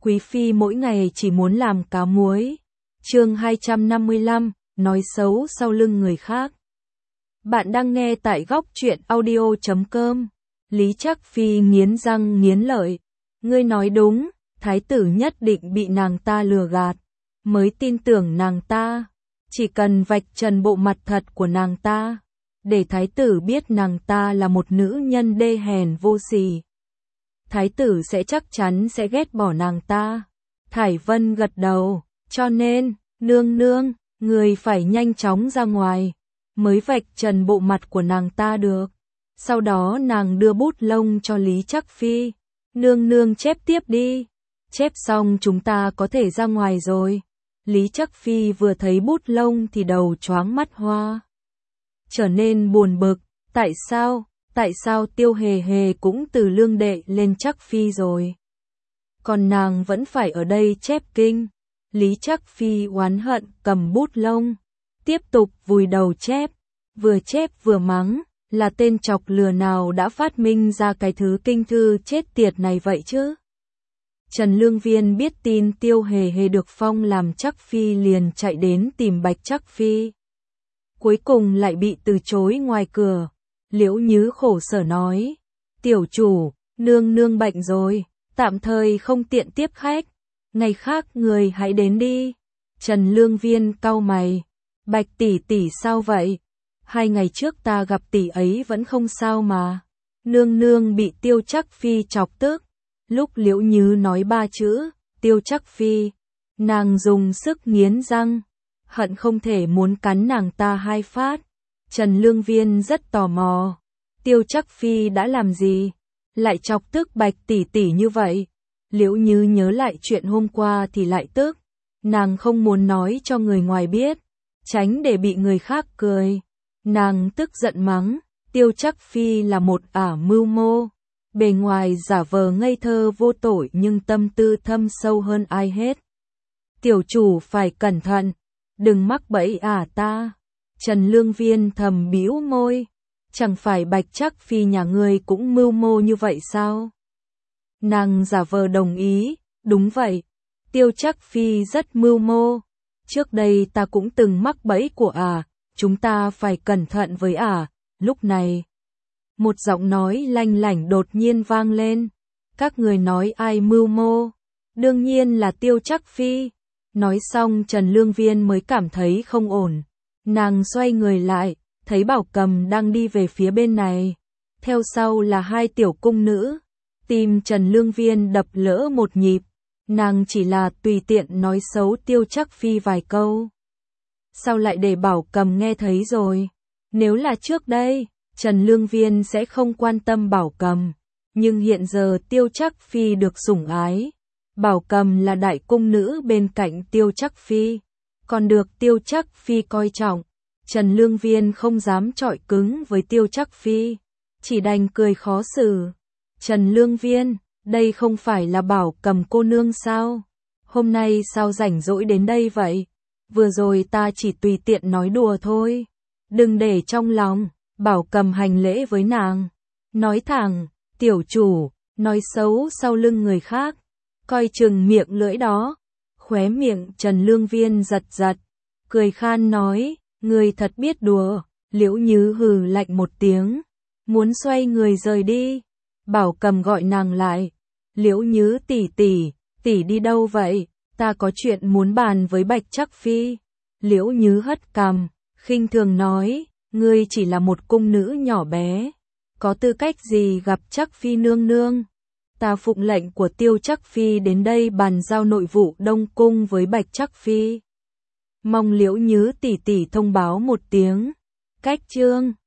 Quý phi mỗi ngày chỉ muốn làm cá muối. Chương 255, nói xấu sau lưng người khác. Bạn đang nghe tại góc truyện audio.com. Lý Trác Phi nghiến răng nghiến lợi. Ngươi nói đúng, thái tử nhất định bị nàng ta lừa gạt, mới tin tưởng nàng ta. Chỉ cần vạch trần bộ mặt thật của nàng ta, để thái tử biết nàng ta là một nữ nhân đê hèn vô sỉ, thái tử sẽ chắc chắn sẽ ghét bỏ nàng ta. Thải Vân gật đầu, cho nên, nương nương, người phải nhanh chóng ra ngoài, mới vạch trần bộ mặt của nàng ta được. Sau đó nàng đưa bút lông cho Lý Trác Phi. Nương nương chép tiếp đi. Chép xong chúng ta có thể ra ngoài rồi. Lý Trác Phi vừa thấy bút lông thì đầu choáng mắt hoa, trở nên buồn bực. Tại sao Tiêu Hề Hề cũng từ lương đệ lên Trác Phi rồi, còn nàng vẫn phải ở đây chép kinh? Lý Trác Phi oán hận cầm bút lông, tiếp tục vùi đầu chép vừa mắng, là tên chọc lừa nào đã phát minh ra cái thứ kinh thư chết tiệt này vậy chứ? Trần Lương Viên biết tin Tiêu Hề Hề được phong làm Trác Phi liền chạy đến tìm Bạch Trác Phi. Cuối cùng lại bị từ chối ngoài cửa. Liễu Nhứ khổ sở nói, tiểu chủ, nương nương bệnh rồi, tạm thời không tiện tiếp khách, ngày khác người hãy đến đi. Trần Lương Viên cau mày, Bạch tỷ tỷ sao vậy? 2 ngày trước ta gặp tỷ ấy vẫn không sao mà. Nương nương bị Tiêu Trác Phi chọc tức. Lúc Liễu Nhứ nói 3 chữ, Tiêu Trác Phi, nàng dùng sức nghiến răng, hận không thể muốn cắn nàng ta 2 phát. Trần Lương Viên rất tò mò, Tiêu Trác Phi đã làm gì, lại chọc tức Bạch tỷ tỷ như vậy? Liễu Nhứ nhớ lại chuyện hôm qua thì lại tức, nàng không muốn nói cho người ngoài biết, tránh để bị người khác cười. Nàng tức giận mắng, Tiêu Trác Phi là một ả mưu mô, bề ngoài giả vờ ngây thơ vô tội nhưng tâm tư thâm sâu hơn ai hết. Tiểu chủ phải cẩn thận, đừng mắc bẫy ả ta. Trần Lương Viên thầm bĩu môi, chẳng phải Bạch Trác Phi nhà ngươi cũng mưu mô như vậy sao? Nàng giả vờ đồng ý, đúng vậy, Tiêu Trác Phi rất mưu mô. Trước đây ta cũng từng mắc bẫy của ả, chúng ta phải cẩn thận với ả. Lúc này, một giọng nói lanh lảnh đột nhiên vang lên. Các người nói ai mưu mô? Đương nhiên là Tiêu Trác Phi. Nói xong Trần Lương Viên mới cảm thấy không ổn. Nàng xoay người lại, thấy Bảo Cầm đang đi về phía bên này. Theo sau là 2 tiểu cung nữ. Tim Trần Lương Viên đập lỡ một nhịp. Nàng chỉ là tùy tiện nói xấu Tiêu Trác Phi vài câu, sao lại để Bảo Cầm nghe thấy rồi? Nếu là trước đây, Trần Lương Viên sẽ không quan tâm Bảo Cầm. Nhưng hiện giờ Tiêu Trác Phi được sủng ái. Bảo Cầm là đại cung nữ bên cạnh Tiêu Trác Phi, còn được Tiêu Trác Phi coi trọng. Trần Lương Viên không dám chọi cứng với Tiêu Trác Phi, chỉ đành cười khó xử. Trần Lương Viên, đây không phải là Bảo Cầm cô nương sao? Hôm nay sao rảnh rỗi đến đây vậy? Vừa rồi ta chỉ tùy tiện nói đùa thôi, đừng để trong lòng. Bảo Cầm hành lễ với nàng, nói thẳng, tiểu chủ, nói xấu sau lưng người khác, coi chừng miệng lưỡi đó. Khóe miệng Trần Lương Viên giật giật, cười khan nói, người thật biết đùa. Liễu Nhứ hừ lạnh một tiếng, muốn xoay người rời đi. Bảo Cầm gọi nàng lại, Liễu Nhứ tỷ tỷ đi đâu vậy? Ta có chuyện muốn bàn với Bạch Trác Phi. Liễu Nhứ hất cằm, khinh thường nói, ngươi chỉ là một cung nữ nhỏ bé, có tư cách gì gặp Trác Phi nương nương? Ta phụng lệnh của Tiêu Trác Phi đến đây bàn giao nội vụ Đông Cung với Bạch Trác Phi. Mong Liễu Nhứ tỷ tỷ thông báo một tiếng. Cách chương